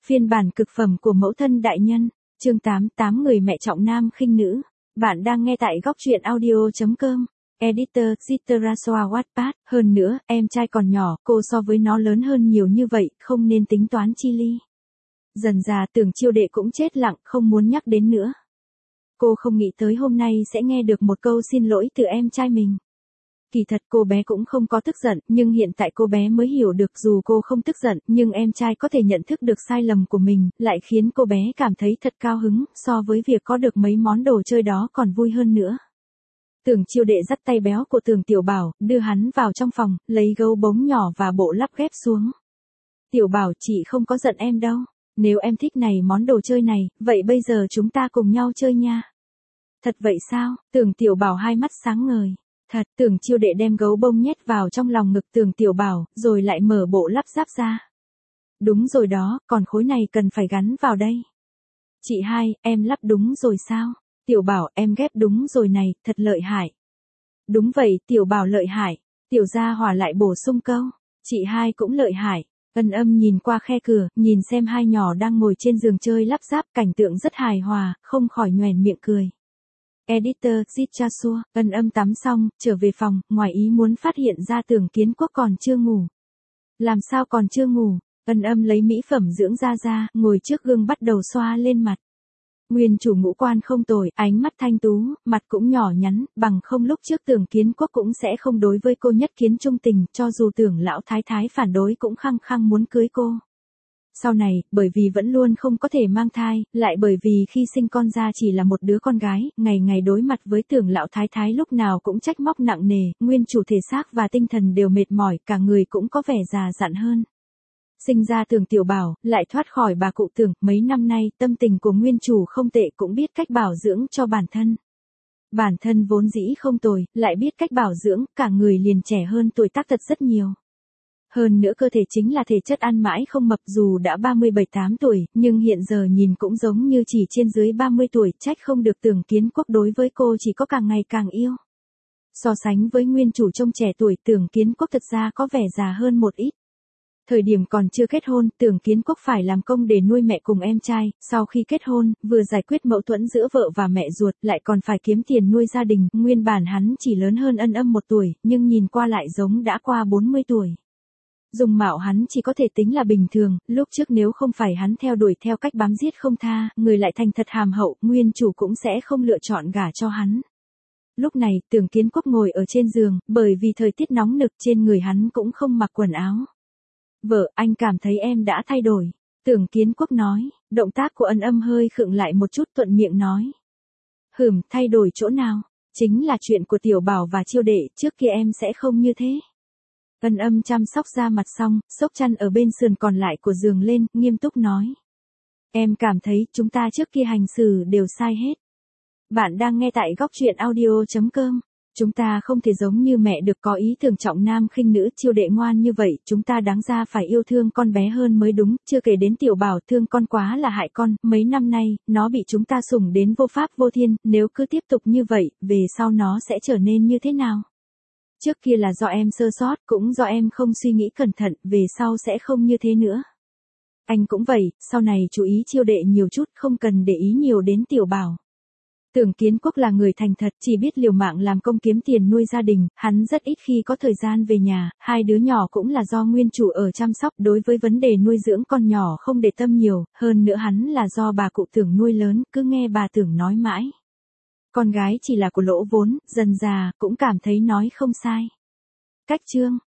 Phiên bản cực phẩm của mẫu thân đại nhân, chương 8 người mẹ trọng nam khinh nữ. Bạn đang nghe tại góc truyện audio.com. Editor Citraswa Wattpad. Hơn nữa, em trai còn nhỏ, cô so với nó lớn hơn nhiều như vậy, không nên tính toán chi ly. Dần dà Tưởng Chiêu Đệ cũng chết lặng, không muốn nhắc đến nữa. Cô không nghĩ tới hôm nay sẽ nghe được một câu xin lỗi từ em trai mình. Kỳ thật cô bé cũng không có tức giận, nhưng hiện tại cô bé mới hiểu được dù cô không tức giận, nhưng em trai có thể nhận thức được sai lầm của mình, lại khiến cô bé cảm thấy thật cao hứng, so với việc có được mấy món đồ chơi đó còn vui hơn nữa. Tưởng Chiêu Đệ dắt tay béo của Tưởng Tiểu Bảo, đưa hắn vào trong phòng, lấy gấu bống nhỏ và bộ lắp ghép xuống. Tiểu Bảo, chị không có giận em đâu. Nếu em thích này món đồ chơi này, vậy bây giờ chúng ta cùng nhau chơi nha. Thật vậy sao? Tưởng Tiểu Bảo hai mắt sáng ngời. Thật, Tưởng Chiêu Đệ đem gấu bông nhét vào trong lòng ngực Tưởng Tiểu Bảo, rồi lại mở bộ lắp ráp ra. Đúng rồi đó, còn khối này cần phải gắn vào đây. Chị hai, em lắp đúng rồi sao? Tiểu Bảo, em ghép đúng rồi này, thật lợi hại. Đúng vậy, Tiểu Bảo lợi hại. Tiểu Gia Hỏa lại bổ sung câu. Chị hai cũng lợi hại. Ân Âm nhìn qua khe cửa, nhìn xem hai nhỏ đang ngồi trên giường chơi lắp ráp, cảnh tượng rất hài hòa, không khỏi nhoẻn miệng cười. Editor Citraswa. Ân Âm tắm xong, trở về phòng, ngoài ý muốn phát hiện ra Tưởng Kiến Quốc còn chưa ngủ. Làm sao còn chưa ngủ? Ân Âm lấy mỹ phẩm dưỡng da ra, ngồi trước gương bắt đầu xoa lên mặt. Nguyên chủ ngũ quan không tồi, ánh mắt thanh tú, mặt cũng nhỏ nhắn, bằng không lúc trước Tưởng Kiến Quốc cũng sẽ không đối với cô nhất kiến trung tình, cho dù Tưởng lão thái thái phản đối cũng khăng khăng muốn cưới cô. Sau này, bởi vì vẫn luôn không có thể mang thai, lại bởi vì khi sinh con ra chỉ là một đứa con gái, ngày ngày đối mặt với Tưởng lão thái thái lúc nào cũng trách móc nặng nề, nguyên chủ thể xác và tinh thần đều mệt mỏi, cả người cũng có vẻ già dặn hơn. Sinh ra Tưởng Tiểu Bảo, lại thoát khỏi bà cụ Tưởng, mấy năm nay, tâm tình của nguyên chủ không tệ, cũng biết cách bảo dưỡng cho bản thân. Bản thân vốn dĩ không tồi, lại biết cách bảo dưỡng, cả người liền trẻ hơn tuổi tác thật rất nhiều. Hơn nữa cơ thể chính là thể chất ăn mãi không mập, dù đã 37-8 tuổi, nhưng hiện giờ nhìn cũng giống như chỉ trên dưới 30 tuổi, trách không được Tưởng Kiến Quốc đối với cô chỉ có càng ngày càng yêu. So sánh với nguyên chủ trông trẻ tuổi, Tưởng Kiến Quốc thật ra có vẻ già hơn một ít. Thời điểm còn chưa kết hôn, Tưởng Kiến Quốc phải làm công để nuôi mẹ cùng em trai, sau khi kết hôn, vừa giải quyết mâu thuẫn giữa vợ và mẹ ruột, lại còn phải kiếm tiền nuôi gia đình, nguyên bản hắn chỉ lớn hơn Ân Âm 1 tuổi, nhưng nhìn qua lại giống đã qua 40 tuổi. Dung mạo hắn chỉ có thể tính là bình thường, lúc trước nếu không phải hắn theo đuổi theo cách bám giết không tha, người lại thành thật hàm hậu, nguyên chủ cũng sẽ không lựa chọn gả cho hắn. Lúc này, Tưởng Kiến Quốc ngồi ở trên giường, bởi vì thời tiết nóng nực trên người hắn cũng không mặc quần áo. Vợ, anh cảm thấy em đã thay đổi. Tưởng Kiến Quốc nói, động tác của Ân Âm hơi khựng lại một chút, thuận miệng nói. Thay đổi chỗ nào? Chính là chuyện của Tiểu Bảo và Chiêu Đệ, trước kia em sẽ không như thế. Ân Âm chăm sóc da mặt xong, xốc chăn ở bên sườn còn lại của giường lên, nghiêm túc nói. Em cảm thấy chúng ta trước kia hành xử đều sai hết. Bạn đang nghe tại góc truyện audio.com. Chúng ta không thể giống như mẹ được có ý tưởng trọng nam khinh nữ, Chiêu Đệ ngoan như vậy, chúng ta đáng ra phải yêu thương con bé hơn mới đúng, chưa kể đến Tiểu Bảo thương con quá là hại con, mấy năm nay, nó bị chúng ta sủng đến vô pháp vô thiên, nếu cứ tiếp tục như vậy, về sau nó sẽ trở nên như thế nào? Trước kia là do em sơ sót, cũng do em không suy nghĩ cẩn thận, về sau sẽ không như thế nữa. Anh cũng vậy, sau này chú ý Chiêu Đệ nhiều chút, không cần để ý nhiều đến Tiểu Bảo. Tưởng Kiến Quốc là người thành thật, chỉ biết liều mạng làm công kiếm tiền nuôi gia đình, hắn rất ít khi có thời gian về nhà, hai đứa nhỏ cũng là do nguyên chủ ở chăm sóc, đối với vấn đề nuôi dưỡng con nhỏ không để tâm nhiều, hơn nữa hắn là do bà cụ Tưởng nuôi lớn, cứ nghe bà Tưởng nói mãi. Con gái chỉ là của lỗ vốn, dần già, cũng cảm thấy nói không sai. Cách chương.